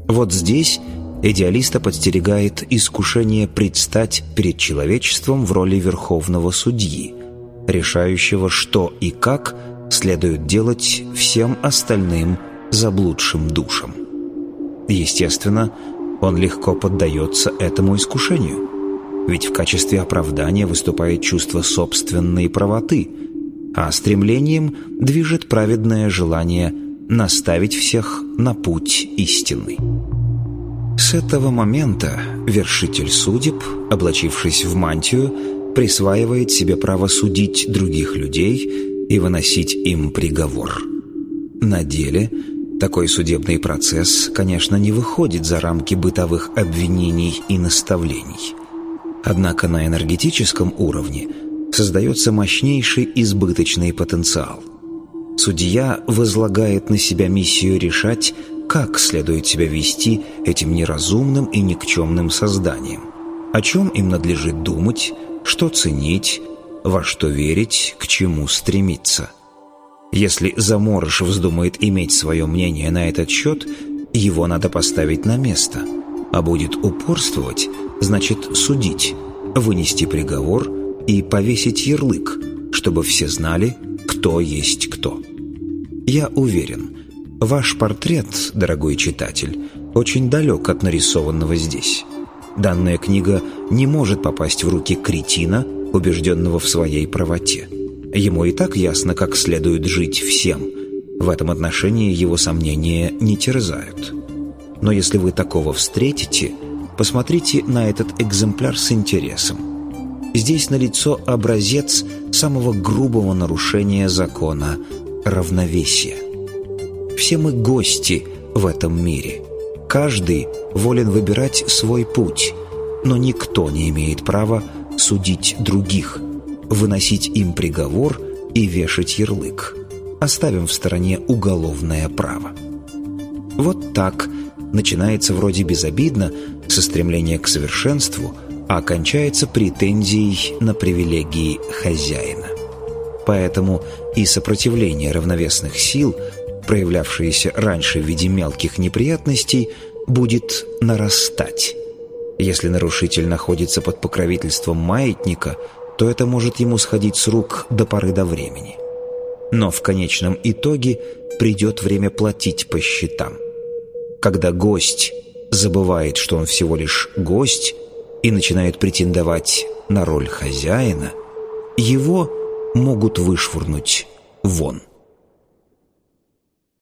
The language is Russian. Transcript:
Вот здесь идеалиста подстерегает искушение предстать перед человечеством в роли верховного судьи, решающего, что и как следует делать всем остальным заблудшим душам. Естественно, он легко поддается этому искушению, ведь в качестве оправдания выступает чувство собственной правоты, а стремлением движет праведное желание наставить всех на путь истинный. С этого момента вершитель судеб, облачившись в мантию, присваивает себе право судить других людей и выносить им приговор. На деле такой судебный процесс, конечно, не выходит за рамки бытовых обвинений и наставлений. Однако на энергетическом уровне создается мощнейший избыточный потенциал. Судья возлагает на себя миссию решать, как следует себя вести этим неразумным и никчемным созданием, о чем им надлежит думать, что ценить, во что верить, к чему стремиться. Если заморыш вздумает иметь свое мнение на этот счет, его надо поставить на место, а будет упорствовать, значит судить, вынести приговор и повесить ярлык, чтобы все знали, кто есть кто. Я уверен, ваш портрет, дорогой читатель, очень далек от нарисованного здесь. Данная книга не может попасть в руки кретина, убежденного в своей правоте. Ему и так ясно, как следует жить всем. В этом отношении его сомнения не терзают. Но если вы такого встретите, посмотрите на этот экземпляр с интересом. Здесь налицо образец самого грубого нарушения закона равновесия. Все мы гости в этом мире. Каждый волен выбирать свой путь, но никто не имеет права судить других, выносить им приговор и вешать ярлык. Оставим в стороне уголовное право. Вот так начинается вроде безобидно, со стремления к совершенству, а окончается претензией на привилегии хозяина. Поэтому и сопротивление равновесных сил, проявлявшееся раньше в виде мелких неприятностей, будет нарастать. Если нарушитель находится под покровительством маятника, то это может ему сходить с рук до поры до времени. Но в конечном итоге придет время платить по счетам. Когда гость забывает, что он всего лишь гость, и начинает претендовать на роль хозяина, его могут вышвырнуть вон.